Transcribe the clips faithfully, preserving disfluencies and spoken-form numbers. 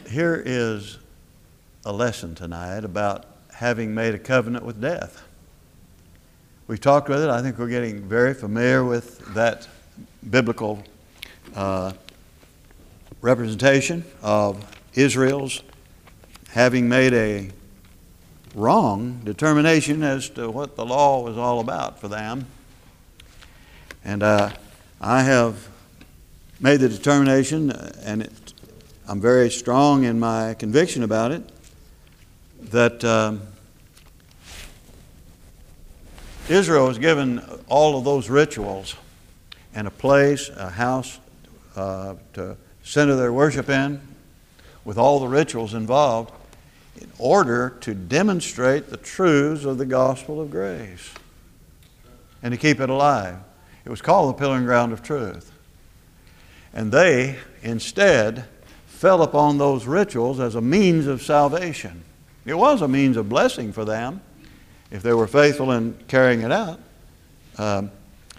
here is a lesson tonight about having made a covenant with death. We've talked with it. I think we're getting very familiar with that biblical uh, representation of Israel's having made a wrong determination as to what the law was all about for them. And uh, I have made the determination, and it, I'm very strong in my conviction about it, that um, Israel was given all of those rituals and a place, a house uh, to center their worship in, with all the rituals involved, in order to demonstrate the truths of the gospel of grace and to keep it alive. It was called the Pillar and Ground of Truth. And they, instead, fell upon those rituals as a means of salvation. It was a means of blessing for them if they were faithful in carrying it out. Um,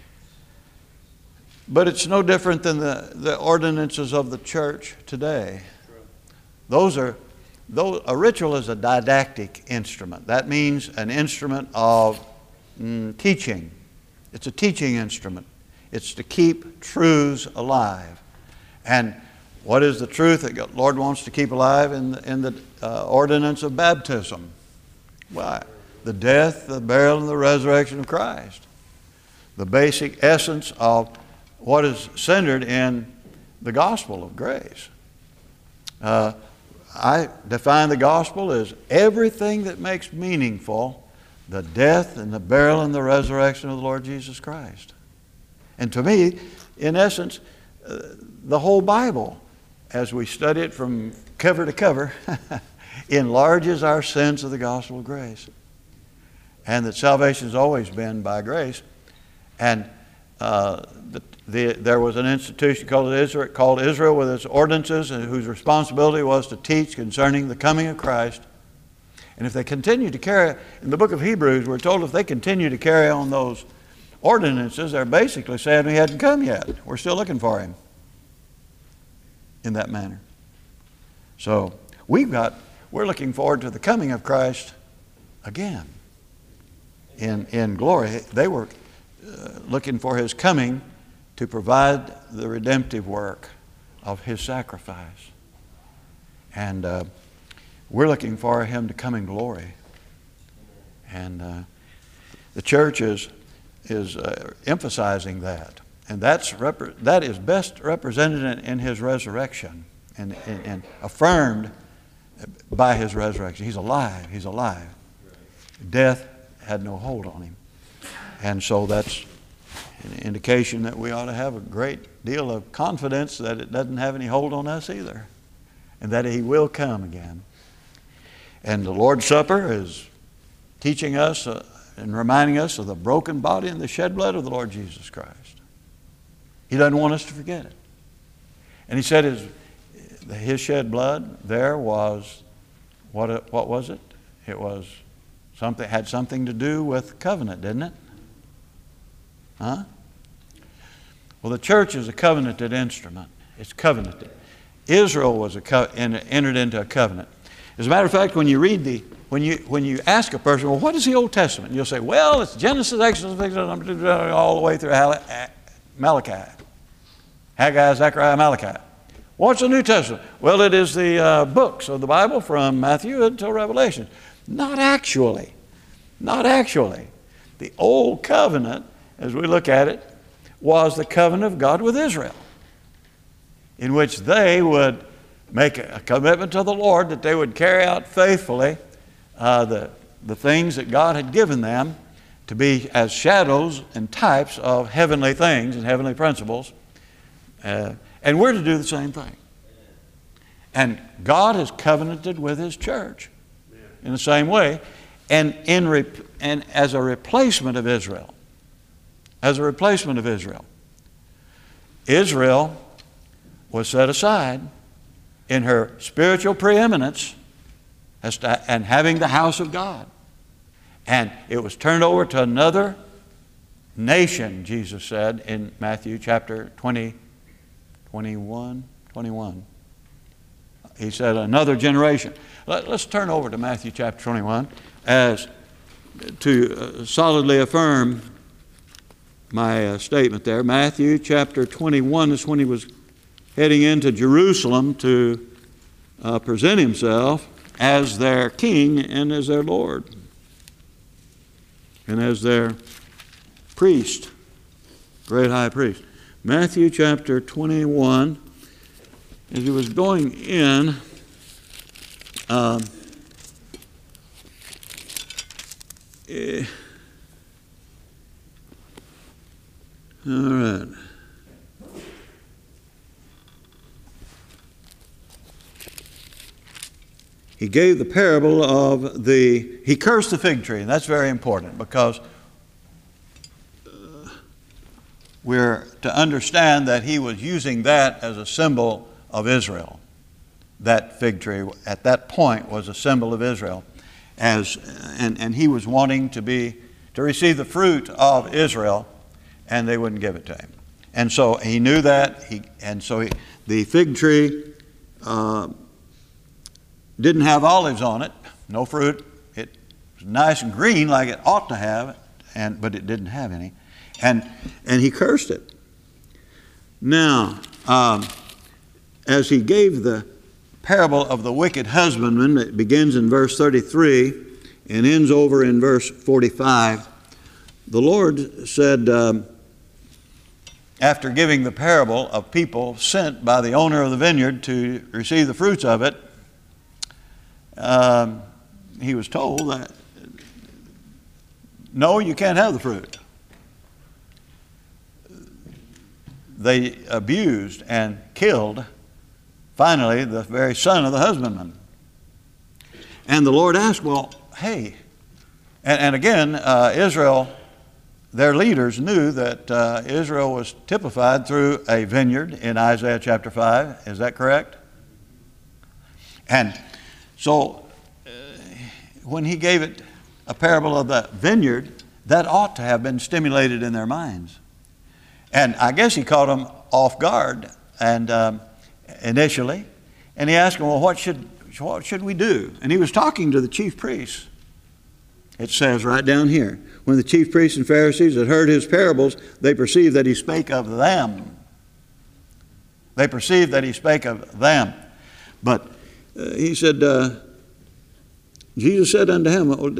but it's no different than the, the ordinances of the church today. Those are, those, a ritual is a didactic instrument. That means an instrument of mm, teaching. It's a teaching instrument. It's to keep truths alive. And what is the truth that the Lord wants to keep alive in the, in the uh, ordinance of baptism? Why? The death, the burial, and the resurrection of Christ. The basic essence of what is centered in the gospel of grace. Uh, I define the gospel as everything that makes meaningful the death and the burial and the resurrection of the Lord Jesus Christ. And to me, in essence, uh, the whole Bible, as we study it from cover to cover, enlarges our sense of the gospel of grace. And that salvation has always been by grace. And uh, the, the, there was an institution called Israel, called Israel with its ordinances, and whose responsibility was to teach concerning the coming of Christ. And if they continue to carry, in the book of Hebrews, we're told if they continue to carry on those ordinances, they're basically saying he hadn't come yet. We're still looking for him in that manner. So we've got, we're looking forward to the coming of Christ again in, in glory. They were uh, looking for his coming to provide the redemptive work of his sacrifice. And uh, we're looking for him to come in glory. And uh, the church is, is uh, emphasizing that. And that's rep- that is best represented in, in his resurrection and, and, and affirmed by his resurrection. He's alive. He's alive. Death had no hold on him. And so that's an indication that we ought to have a great deal of confidence that it doesn't have any hold on us either, and that he will come again. And the Lord's Supper is teaching us uh, and reminding us of the broken body and the shed blood of the Lord Jesus Christ. He doesn't want us to forget it. And he said his, his shed blood there was, what, what was it? It was something, had something to do with covenant, didn't it? Huh? Well, the church is a covenanted instrument. It's covenanted. Israel was a co- entered into a covenant. As a matter of fact, when you read the, when you when you ask a person, well, what is the Old Testament? You'll say, well, it's Genesis, Exodus, all the way through Malachi. Haggai, Zechariah, Malachi. What's the New Testament? Well, it is the uh, books of the Bible from Matthew until Revelation. Not actually. Not actually. The Old Covenant, as we look at it, was the covenant of God with Israel, in which they would make a commitment to the Lord that they would carry out faithfully uh, the, the things that God had given them to be as shadows and types of heavenly things and heavenly principles. Uh, and we're to do the same thing. And God has covenanted with his church in the same way, and, in rep- and as a replacement of Israel. As a replacement of Israel. Israel was set aside in her spiritual preeminence as to, and having the house of God. And it was turned over to another nation, Jesus said in Matthew chapter twenty, twenty-one, twenty-one. he said, another generation. Let, let's turn over to Matthew chapter twenty-one as to uh, solidly affirm my uh, statement there. Matthew chapter twenty-one is when he was heading into Jerusalem to uh, present himself as their king and as their Lord and as their priest, great high priest. Matthew chapter twenty-one, as he was going in, um, eh, all right. He gave the parable of the, he cursed the fig tree, and that's very important because uh, we're to understand that he was using that as a symbol of Israel. That fig tree at that point was a symbol of Israel, as and, and he was wanting to be to receive the fruit of Israel, and they wouldn't give it to him. And so he knew that, he, and so he, the fig tree uh, didn't have olives on it, no fruit. It was nice and green like it ought to have, and but it didn't have any. And and he cursed it. Now, um, as he gave the parable of the wicked husbandman, it begins in verse thirty-three and ends over in verse forty-five. The Lord said, um, after giving the parable of people sent by the owner of the vineyard to receive the fruits of it, Um, he was told that, no, you can't have the fruit. They abused and killed, finally, the very son of the husbandman. And the Lord asked, well, hey, and, and again, uh, Israel, their leaders knew that uh, Israel was typified through a vineyard in Isaiah chapter five. Is that correct? And so, uh, when he gave it a parable of the vineyard, that ought to have been stimulated in their minds. And I guess he caught them off guard and um, initially, and he asked them, well, what should, what should we do? And he was talking to the chief priests. It says right down here, when the chief priests and Pharisees had heard his parables, they perceived that he spake of them. They perceived that he spake of them. But Uh, he said, uh, Jesus said unto him, uh,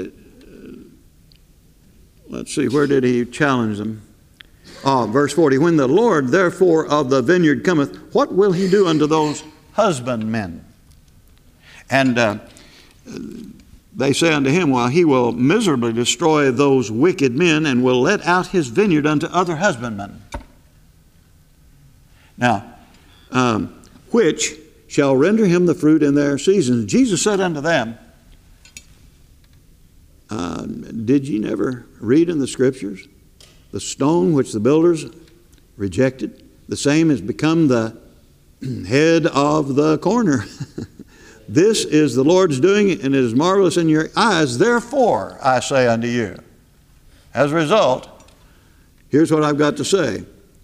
let's see, where did he challenge them? Oh, verse forty, when the Lord therefore of the vineyard cometh, what will he do unto those husbandmen? And uh, they say unto him, well, he will miserably destroy those wicked men and will let out his vineyard unto other husbandmen. Now, um, which shall render him the fruit in their seasons. Jesus said unto them, uh, did ye never read in the Scriptures, the stone which the builders rejected, the same has become the head of the corner. This is the Lord's doing, and it is marvelous in your eyes. Therefore, I say unto you. As a result, here's what I've got to say.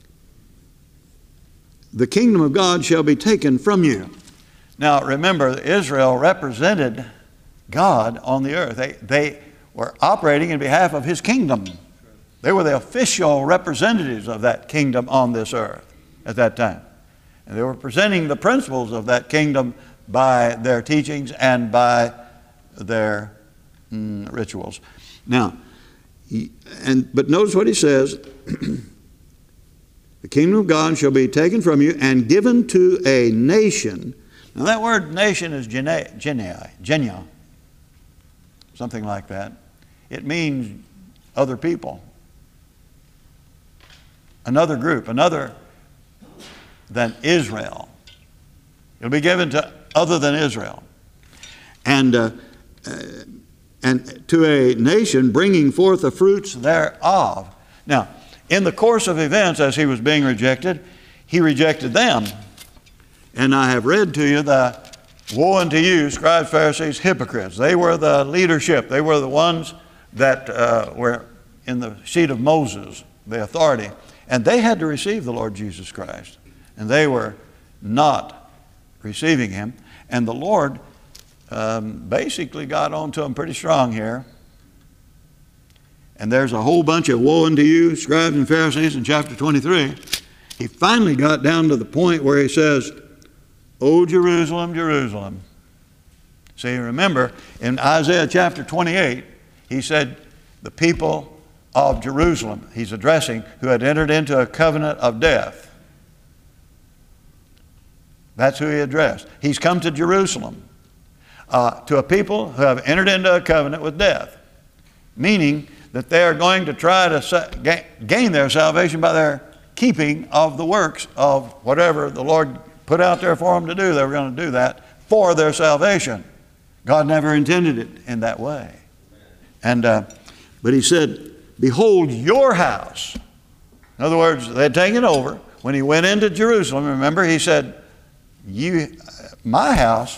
The kingdom of God shall be taken from you. Now remember, Israel represented God on the earth. They, they were operating in behalf of his kingdom. They were the official representatives of that kingdom on this earth at that time. And they were presenting the principles of that kingdom by their teachings and by their mm, rituals. Now, he, and but notice what he says. The kingdom of God shall be taken from you and given to a nation. Now that word nation is genei, genei, genia, something like that. It means other people, another group, another than Israel. It'll be given to other than Israel. And, uh, uh, and to a nation bringing forth the fruits thereof. Now, in the course of events, as he was being rejected, he rejected them. And I have read to you the woe unto you, scribes, Pharisees, hypocrites. They were the leadership. They were the ones that uh, were in the seat of Moses, the authority. And they had to receive the Lord Jesus Christ. And they were not receiving him. And the Lord um, basically got onto them pretty strong here. And there's a whole bunch of woe unto you, scribes and Pharisees, in chapter twenty-three. He finally got down to the point where he says, "O Jerusalem, Jerusalem." See, remember, in Isaiah chapter twenty-eight, he said, the people of Jerusalem, he's addressing, who had entered into a covenant of death. That's who he addressed. He's come to Jerusalem, uh, to a people who have entered into a covenant with death, meaning that they are going to try to gain their salvation by their keeping of the works of whatever the Lord put out there for them to do. They were going to do that for their salvation. God never intended it in that way. And uh, but he said, "Behold your house." In other words, they had taken over. When he went into Jerusalem, remember, he said, "You, my house,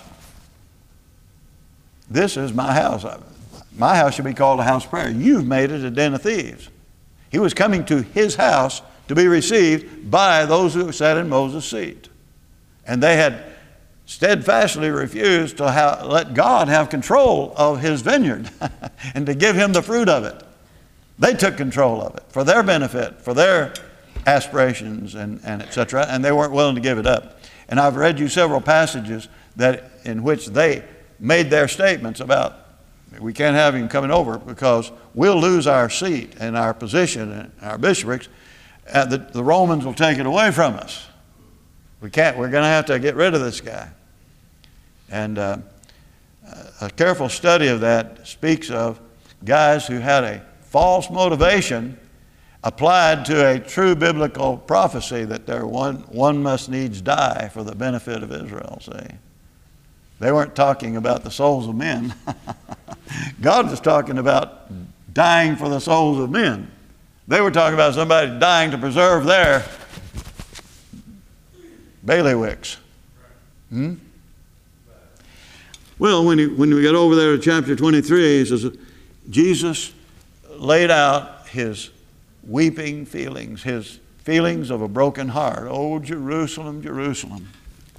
this is my house. My house should be called a house of prayer. You've made it a den of thieves." He was coming to his house to be received by those who sat in Moses' seat. And they had steadfastly refused to have, let God have control of his vineyard and to give him the fruit of it. They took control of it for their benefit, for their aspirations, and, and et cetera, and they weren't willing to give it up. And I've read you several passages that in which they made their statements about, we can't have him coming over because we'll lose our seat and our position and our bishoprics, and the, the Romans will take it away from us. We can't, we're going to have to get rid of this guy. And uh, a careful study of that speaks of guys who had a false motivation applied to a true biblical prophecy that there one, one must needs die for the benefit of Israel, see. They weren't talking about the souls of men. God was talking about dying for the souls of men. They were talking about somebody dying to preserve their bailiwicks. Hmm? Well, when, he, when we get over there to chapter twenty-three, he says, Jesus laid out his weeping feelings, his feelings of a broken heart. "O Jerusalem, Jerusalem,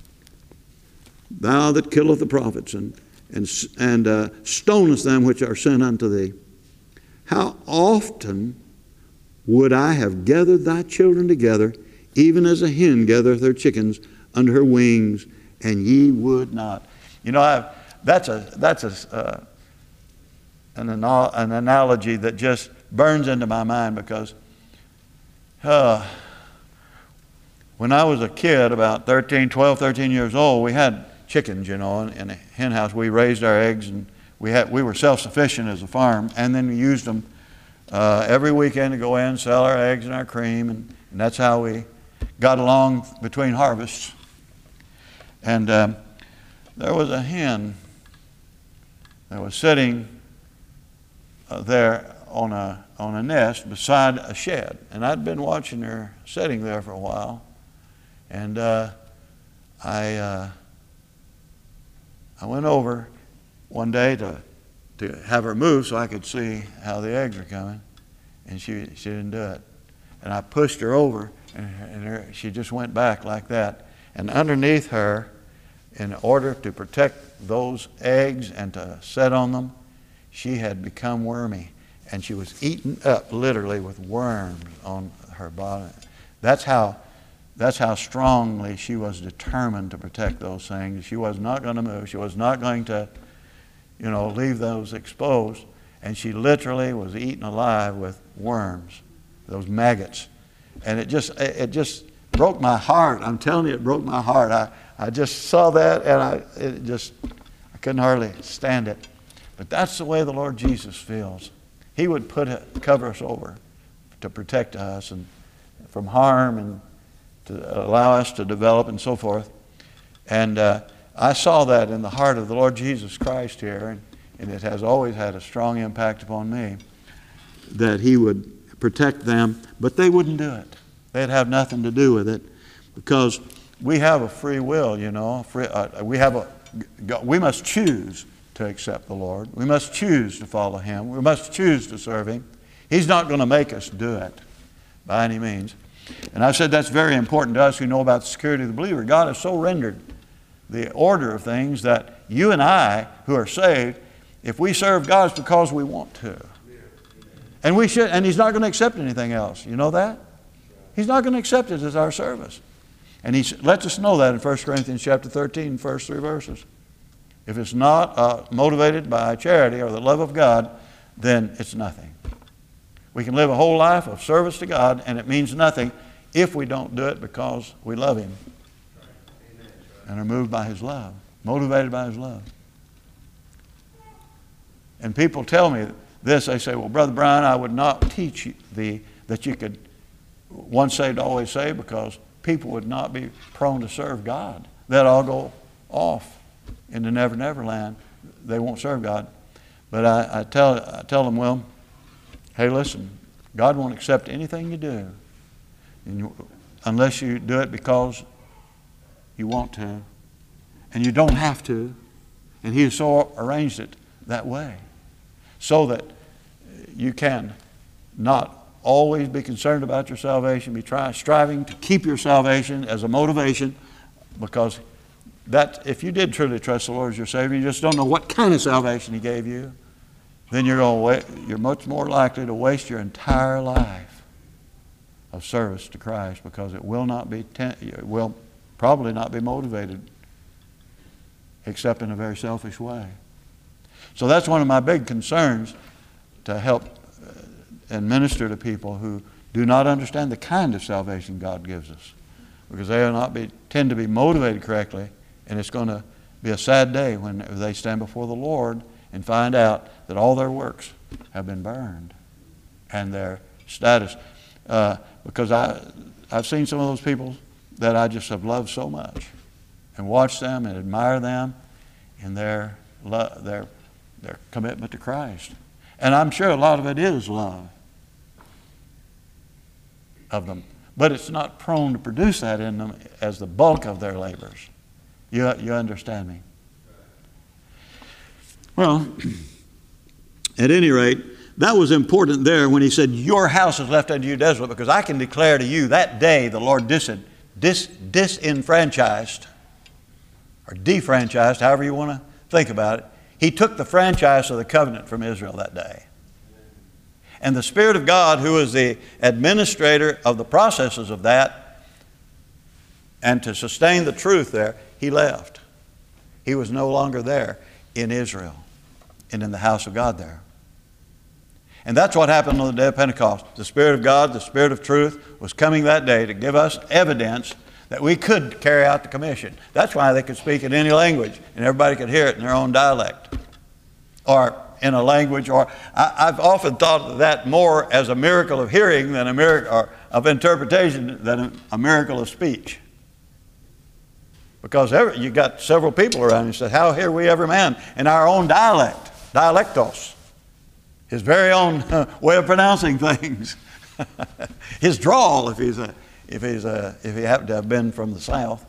thou that killeth the prophets and, and, and uh, stonest them which are sent unto thee, how often would I have gathered thy children together, even as a hen gathereth her chickens under her wings, and ye would not." You know, I've, that's a that's a uh, an, an analogy that just burns into my mind because uh, when I was a kid, about thirteen, twelve, thirteen years old, we had chickens, you know, in, in a hen house. We raised our eggs, and we had we were self-sufficient as a farm, and then we used them uh, every weekend to go in, sell our eggs and our cream, and, and that's how we got along between harvests. And um, there was a hen that was sitting uh, there on a on a nest beside a shed, and I'd been watching her sitting there for a while, and uh, I uh, I went over one day to to have her move so I could see how the eggs were coming, and she she didn't do it, and I pushed her over, and, and her, she just went back like that, and underneath her, in order to protect those eggs and to set on them, she had become wormy, and she was eaten up literally with worms on her body. That's how, that's how strongly she was determined to protect those things. She was not going to move. She was not going to, you know, leave those exposed. And she literally was eaten alive with worms, those maggots. And it just, it just broke my heart. I'm telling you, it broke my heart. I, I just saw that, and I it just I couldn't hardly stand it. But that's the way the Lord Jesus feels. He would put it, cover us over to protect us and from harm and to allow us to develop and so forth. And uh, I saw that in the heart of the Lord Jesus Christ here, and, and it has always had a strong impact upon me, that He would protect them, but they wouldn't do it. They'd have nothing to do with it, because we have a free will, you know. Free, uh, we have a. We must choose to accept the Lord. We must choose to follow Him. We must choose to serve Him. He's not going to make us do it by any means. And I said that's very important to us who know about the security of the believer. God has so rendered the order of things, that you and I who are saved, if we serve God, it's because we want to. And we should, and He's not going to accept anything else. You know that? He's not going to accept it as our service. And He lets us know that in First Corinthians chapter thirteen, first three verses. If it's not uh, motivated by charity or the love of God, then it's nothing. We can live a whole life of service to God, and it means nothing if we don't do it because we love Him and are moved by His love, motivated by His love. And people tell me this, they say, well, Brother Brian, I would not teach thee that you could once saved, always saved, because people would not be prone to serve God. They'd all go off into Never Never Land. They won't serve God. But I, I, tell, I tell them, well, hey, listen, God won't accept anything you do and you, unless you do it because you want to. And you don't have to. And He has so arranged it that way so that you can not always be concerned about your salvation, be try, striving to keep your salvation as a motivation, because that if you did truly trust the Lord as your Savior, you just don't know what kind of salvation He gave you, then you're going to you're much more likely to waste your entire life of service to Christ, because it will not be it will probably not be motivated except in a very selfish way. So that's one of my big concerns, to help and minister to people who do not understand the kind of salvation God gives us, because they will not be tend to be motivated correctly, and it's going to be a sad day when they stand before the Lord and find out that all their works have been burned and their status. Uh, because I, I've seen some of those people that I just have loved so much and watched them and admire them in their, lo- their, their commitment to Christ. And I'm sure a lot of it is love of them. But it's not prone to produce that in them as the bulk of their labors. You, you understand me? Well, at any rate, that was important there when He said, your house is left unto you desolate, because I can declare to you that day the Lord dis, dis, disenfranchised or defranchised, however you want to think about it. He took the franchise of the covenant from Israel that day. And the Spirit of God, who is the administrator of the processes of that, and to sustain the truth there, He left. He was no longer there in Israel and in the house of God there. And that's what happened on the day of Pentecost. The Spirit of God, the Spirit of truth, was coming that day to give us evidence that we could carry out the commission. That's why they could speak in any language and everybody could hear it in their own dialect or in a language. Or I, I've often thought of that more as a miracle of hearing than a miracle or of interpretation than a, a miracle of speech. Because every, you got several people around you said, how hear we every man in our own dialect, dialectos, his very own uh, way of pronouncing things, his drawl if he's a If he's a, if he happened to have been from the South.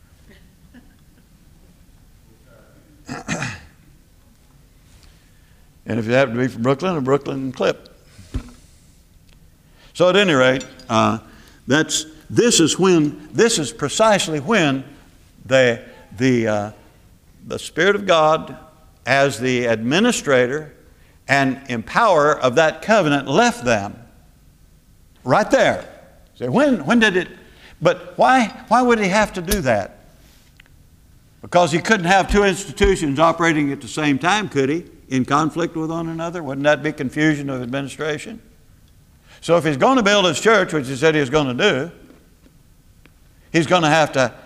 And if you happen to be from Brooklyn, a Brooklyn clip. So at any rate, uh, that's this is when this is precisely when the the uh, the Spirit of God, as the administrator and empowerer of that covenant, left them. Right there. So when, when did it, but why, why would He have to do that? Because He couldn't have two institutions operating at the same time, could He? In conflict with one another? Wouldn't that be confusion of administration? So if He's going to build His church, which He said He was going to do, He's going to have to,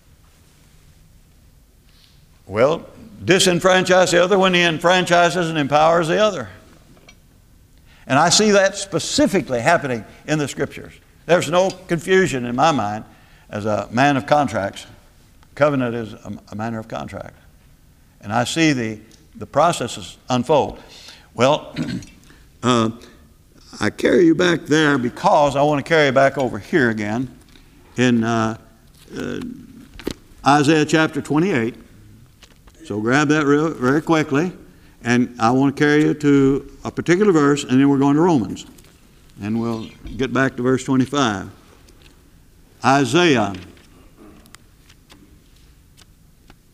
well, disenfranchise the other when He enfranchises and empowers the other. And I see that specifically happening in the Scriptures. There's no confusion in my mind as a man of contracts. Covenant is a, a manner of contract. And I see the, the processes unfold. Well, uh, I carry you back there because I want to carry you back over here again in uh, uh, Isaiah chapter twenty-eight. So grab that real, very quickly. And I want to carry you to a particular verse, and then we're going to Romans. And we'll get back to verse twenty-five. Isaiah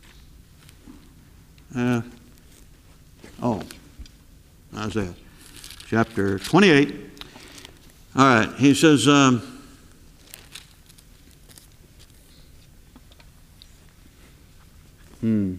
Uh, oh, Isaiah chapter twenty-eight. All right, he says, um, hmm.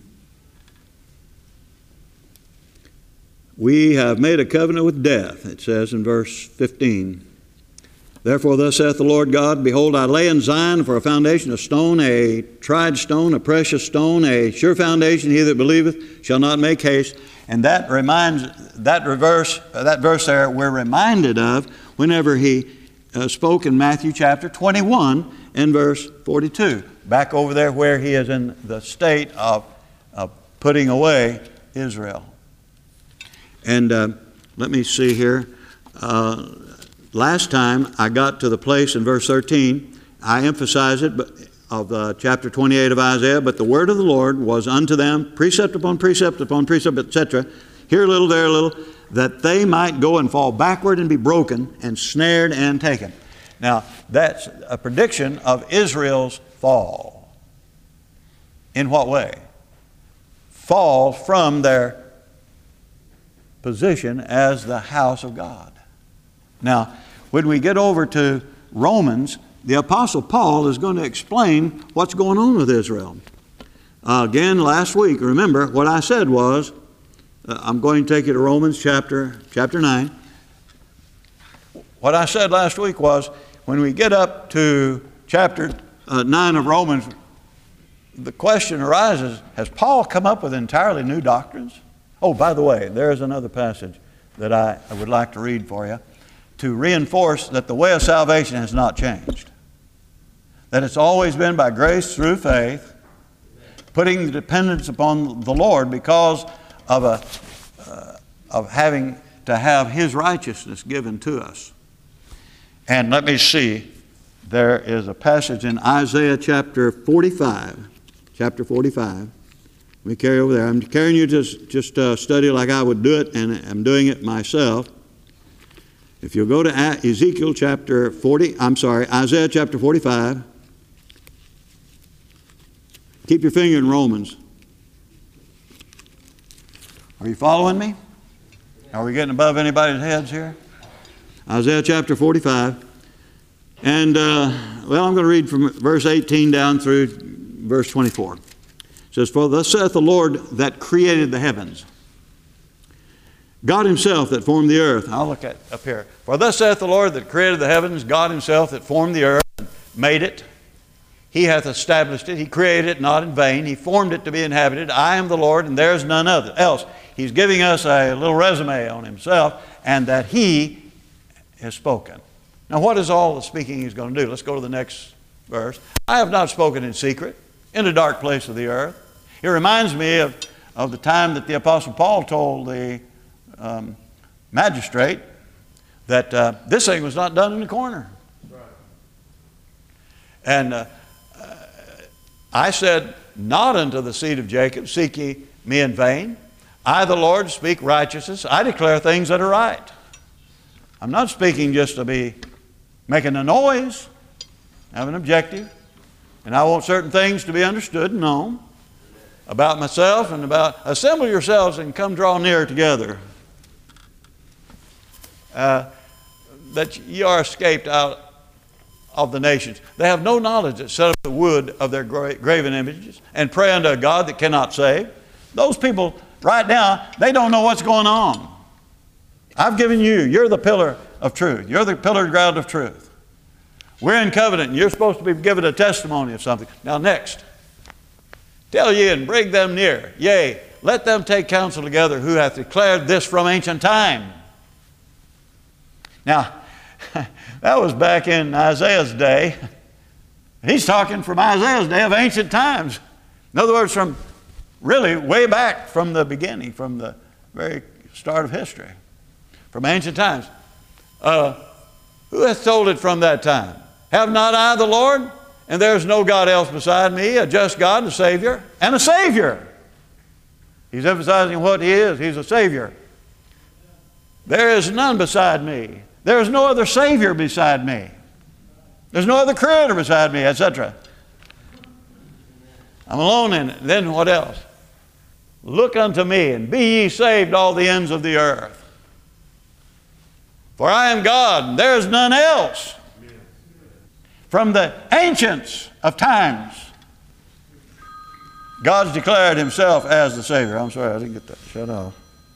We have made a covenant with death, it says in verse fifteen. Therefore thus saith the Lord God, behold, I lay in Zion for a foundation a stone, a tried stone, a precious stone, a sure foundation. He that believeth shall not make haste. And that reminds, that reverse, that verse there, we're reminded of whenever he uh, spoke in Matthew chapter twenty-one and verse forty-two. Back over there where he is in the state of, of putting away Israel. And uh, let me see here. Uh, last time I got to the place in verse thirteen, I emphasize it but, of uh, chapter twenty-eight of Isaiah, but the word of the Lord was unto them, precept upon precept upon precept, et cetera, here a little, there a little, that they might go and fall backward and be broken and snared and taken. Now, that's a prediction of Israel's fall. In what way? Fall from their position as the house of God. Now, when we get over to Romans, the Apostle Paul is going to explain what's going on with Israel. Uh, again, last week, remember, what I said was, uh, I'm going to take you to Romans chapter, chapter nine. What I said last week was, when we get up to chapter uh, nine of Romans, the question arises, has Paul come up with entirely new doctrines? Oh, by the way, there is another passage that I, I would like to read for you to reinforce that the way of salvation has not changed. That it's always been by grace through faith, putting the dependence upon the Lord because of, a, uh, of having to have His righteousness given to us. And let me see, there is a passage in Isaiah chapter forty-five. Chapter forty-five. Let me carry over there. I'm carrying you to just, just uh, study like I would do it, and I'm doing it myself. If you'll go to Ezekiel chapter forty, I'm sorry, Isaiah chapter forty-five. Keep your finger in Romans. Are you following me? Are we getting above anybody's heads here? Isaiah chapter forty-five. And, uh, well, I'm going to read from verse eighteen down through verse twenty-four. It says, for thus saith the Lord that created the heavens, God Himself that formed the earth. I'll look at up here. For thus saith the Lord that created the heavens, God Himself that formed the earth, and made it. He hath established it. He created it not in vain. He formed it to be inhabited. I am the Lord, and there is none other else. He's giving us a little resume on Himself, and that He has spoken. Now, what is all the speaking He's going to do? Let's go to the next verse. I have not spoken in secret, in a dark place of the earth. It reminds me of, of the time that the Apostle Paul told the um, magistrate that uh, this thing was not done in the corner. Right. And uh, uh, I said, not unto the seed of Jacob seek ye me in vain. I, the Lord, speak righteousness. I declare things that are right. I'm not speaking just to be making a noise. I have an objective. And I want certain things to be understood and known about myself and about, assemble yourselves and come draw near together. Uh, that ye are escaped out of the nations. They have no knowledge that set up the wood of their gra- graven images and pray unto a God that cannot save. Those people right now, they don't know what's going on. I've given you, you're the pillar of truth. You're the pillar ground of truth. We're in covenant and you're supposed to be given a testimony of something. Now next, tell ye and bring them near. Yea, let them take counsel together who hath declared this from ancient time. Now, that was back in Isaiah's day. He's talking from Isaiah's day of ancient times. In other words, from really way back from the beginning, from the very start of history. From ancient times. Uh, who hath told it from that time? Have not I the Lord? And there is no God else beside me, a just God, and a Savior, and a Savior. He's emphasizing what He is. He's a Savior. There is none beside me. There is no other Savior beside me. There's no other Creator beside me, et cetera. I'm alone in it. Then what else? look unto me, and be ye saved, all the ends of the earth. For I am God, and there is none else. From the ancients of times, God's declared himself as the Savior. I'm sorry, I didn't get that. Shut off.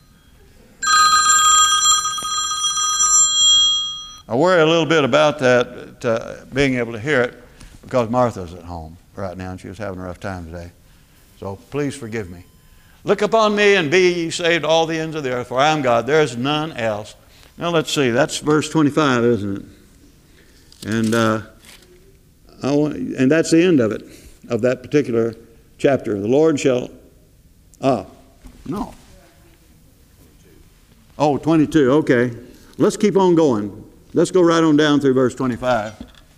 I worry a little bit about that, uh, being able to hear it, because Martha's at home right now, and she was having a rough time today. So please forgive me. Look upon me, and be ye saved, all the ends of the earth, for I am God, there is none else. Now let's see, that's verse twenty-five, isn't it? And uh, I want, and that's the end of it, of that particular chapter. The Lord shall, ah, no. Oh, twenty-two, okay. Let's keep on going. Let's go right on down through verse twenty-five.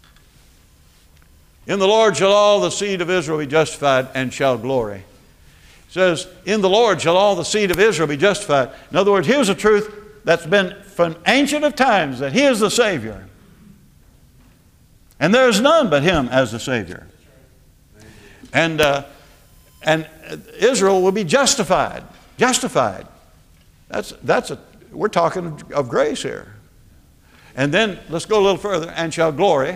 In the Lord shall all the seed of Israel be justified and shall glory. It says, in the Lord shall all the seed of Israel be justified. In other words, here's a truth that's been from ancient of times, that he is the Savior. And there is none but him as the Savior. And, uh, and Israel will be justified. Justified. That's, that's a, we're talking of grace here. And then let's go a little further. And shall glory.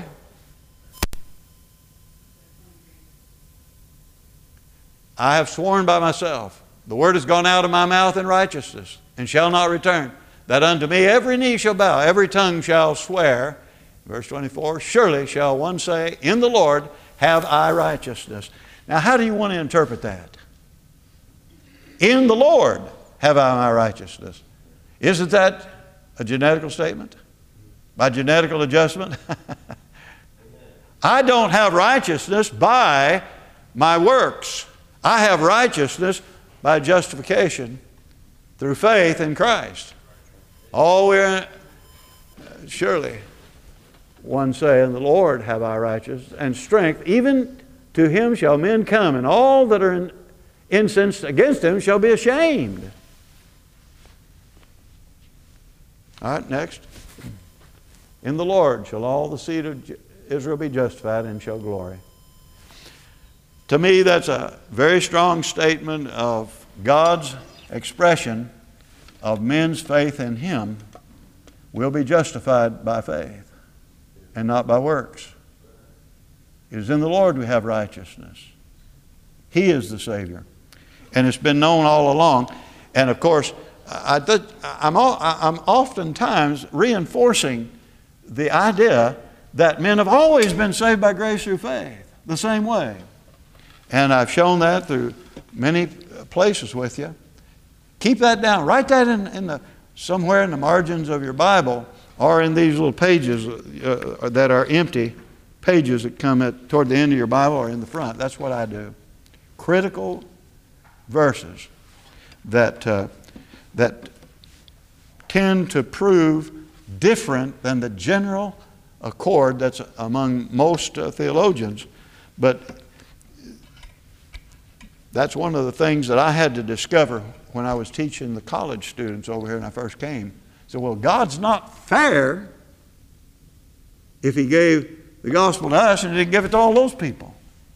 I have sworn by myself, the word has gone out of my mouth in righteousness, and shall not return, that unto me every knee shall bow, every tongue shall swear. Verse twenty-four, surely shall one say, in the Lord have I righteousness. Now how do you want to interpret that? In the Lord have I my righteousness. Isn't that a genetical statement? By genetical adjustment? I don't have righteousness by my works. I have righteousness by justification through faith in Christ. Oh, we're, surely one say, in the Lord have I righteousness and strength. Even to him shall men come, and all that are incensed against him shall be ashamed. All right, next. In the Lord shall all the seed of Israel be justified and shall glory. To me, that's a very strong statement of God's expression of men's faith in him will be justified by faith and not by works. It is in the Lord we have righteousness. He is the Savior. And it's been known all along. And of course, I, I'm, I'm oftentimes reinforcing the idea that men have always been saved by grace through faith, the same way. And I've shown that through many places with you. Keep that down. Write that in, in the, somewhere in the margins of your Bible, or in these little pages uh, that are empty, pages that come at, toward the end of your Bible or in the front. That's what I do. Critical verses that, uh, that tend to prove different than the general accord that's among most uh, theologians. But that's one of the things that I had to discover when I was teaching the college students over here when I first came. So, well, God's not fair if he gave the gospel to us and didn't give it to all those people.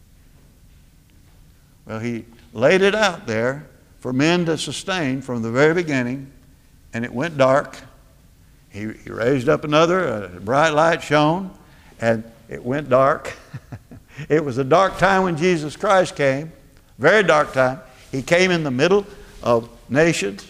Well, he laid it out there for men to sustain from the very beginning, and it went dark. He, he raised up another, a bright light shone, and it went dark. It was a dark time when Jesus Christ came. Very dark time. He came in the middle of nations,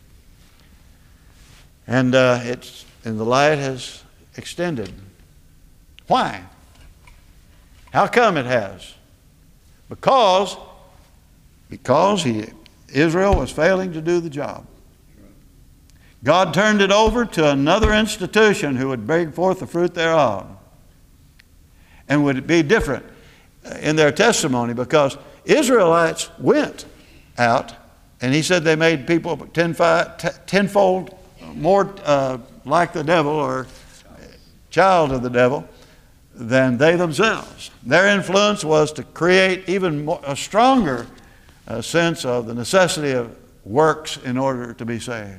and uh, it's and the light has extended. Why? How come it has? Because because he Israel was failing to do the job. God turned it over to another institution who would bring forth the fruit thereof, and would it be different in their testimony, because Israelites went out, and he said they made people tenfold more uh, like the devil, or child of the devil, than they themselves. Their influence was to create even more, a stronger uh, sense of the necessity of works in order to be saved.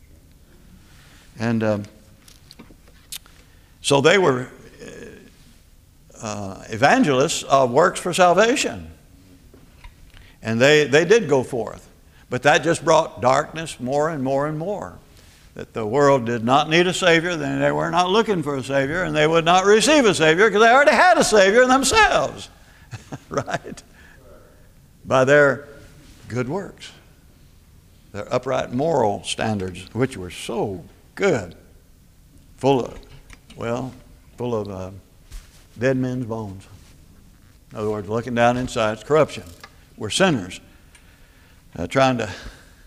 And um, so they were uh, evangelists of works for salvation. And they, they did go forth. But that just brought darkness more and more and more. That the world did not need a Savior, then they were not looking for a Savior, and they would not receive a Savior because they already had a Savior themselves. Right? By their good works, their upright moral standards, which were so good, full of, well, full of uh, dead men's bones. In other words, looking down inside, it's corruption. We're sinners, uh, trying to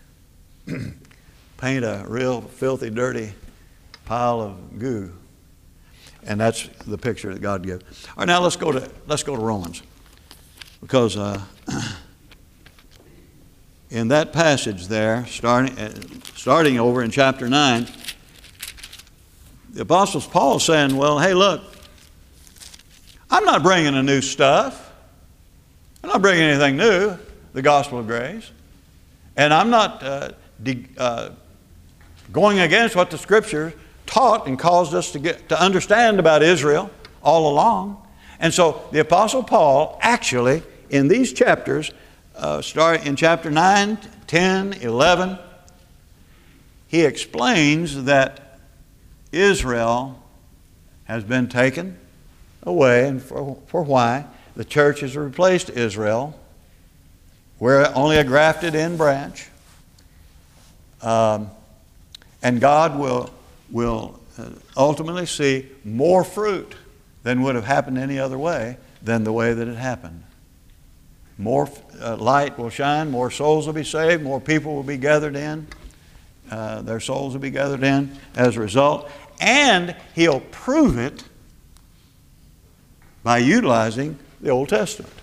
paint a real filthy, dirty pile of goo. And that's the picture that God gives. All right, now let's go to let's go to Romans, because uh, in that passage there, starting uh, starting over in chapter nine, the Apostle Paul is saying, "Well, hey, look, I'm not bringing a new stuff. I'm not bringing anything new, the gospel of grace, and I'm not uh, de- uh, going against what the Scripture taught and caused us to get to understand about Israel all along." And so the Apostle Paul actually, in these chapters, uh, start in chapter nine, ten, eleven, he explains that Israel has been taken away, and for, for why. The church has replaced Israel. We're only a grafted in branch. Um, and God will, will ultimately see more fruit than would have happened any other way than the way that it happened. More uh, light will shine, more souls will be saved, more people will be gathered in. Uh, their souls will be gathered in as a result. And He'll prove it by utilizing the Old Testament.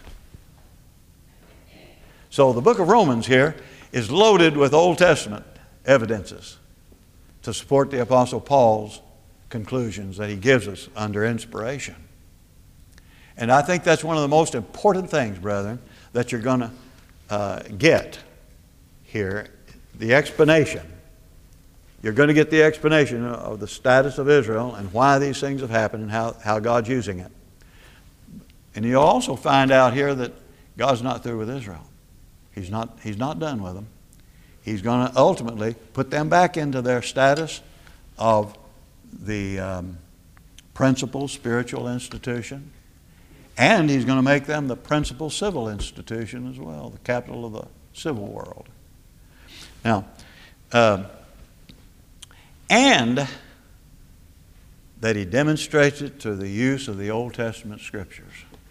So the book of Romans here is loaded with Old Testament evidences to support the Apostle Paul's conclusions that he gives us under inspiration. And I think that's one of the most important things, brethren, that you're going to uh, get here, the explanation. You're going to get the explanation of the status of Israel and why these things have happened and how, how God's using it. And you'll also find out here that God's not through with Israel. He's not, he's not done with them. He's going to ultimately put them back into their status of the um, principal spiritual institution. And He's going to make them the principal civil institution as well, the capital of the civil world. Now, uh, and that He demonstrates it through the use of the Old Testament Scriptures.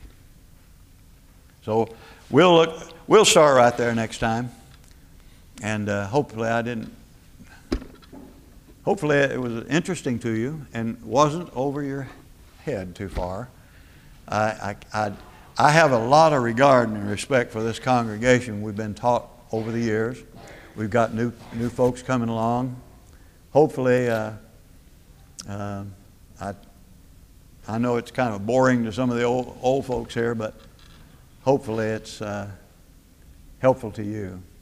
So we'll look, we'll start right there next time. And uh, hopefully I didn't, hopefully it was interesting to you and wasn't over your head too far. I, I, I, I have a lot of regard and respect for this congregation. We've been taught over the years. We've got new, new folks coming along. Hopefully, uh, uh, I, I know it's kind of boring to some of the old, old folks here, but hopefully it's uh, helpful to you.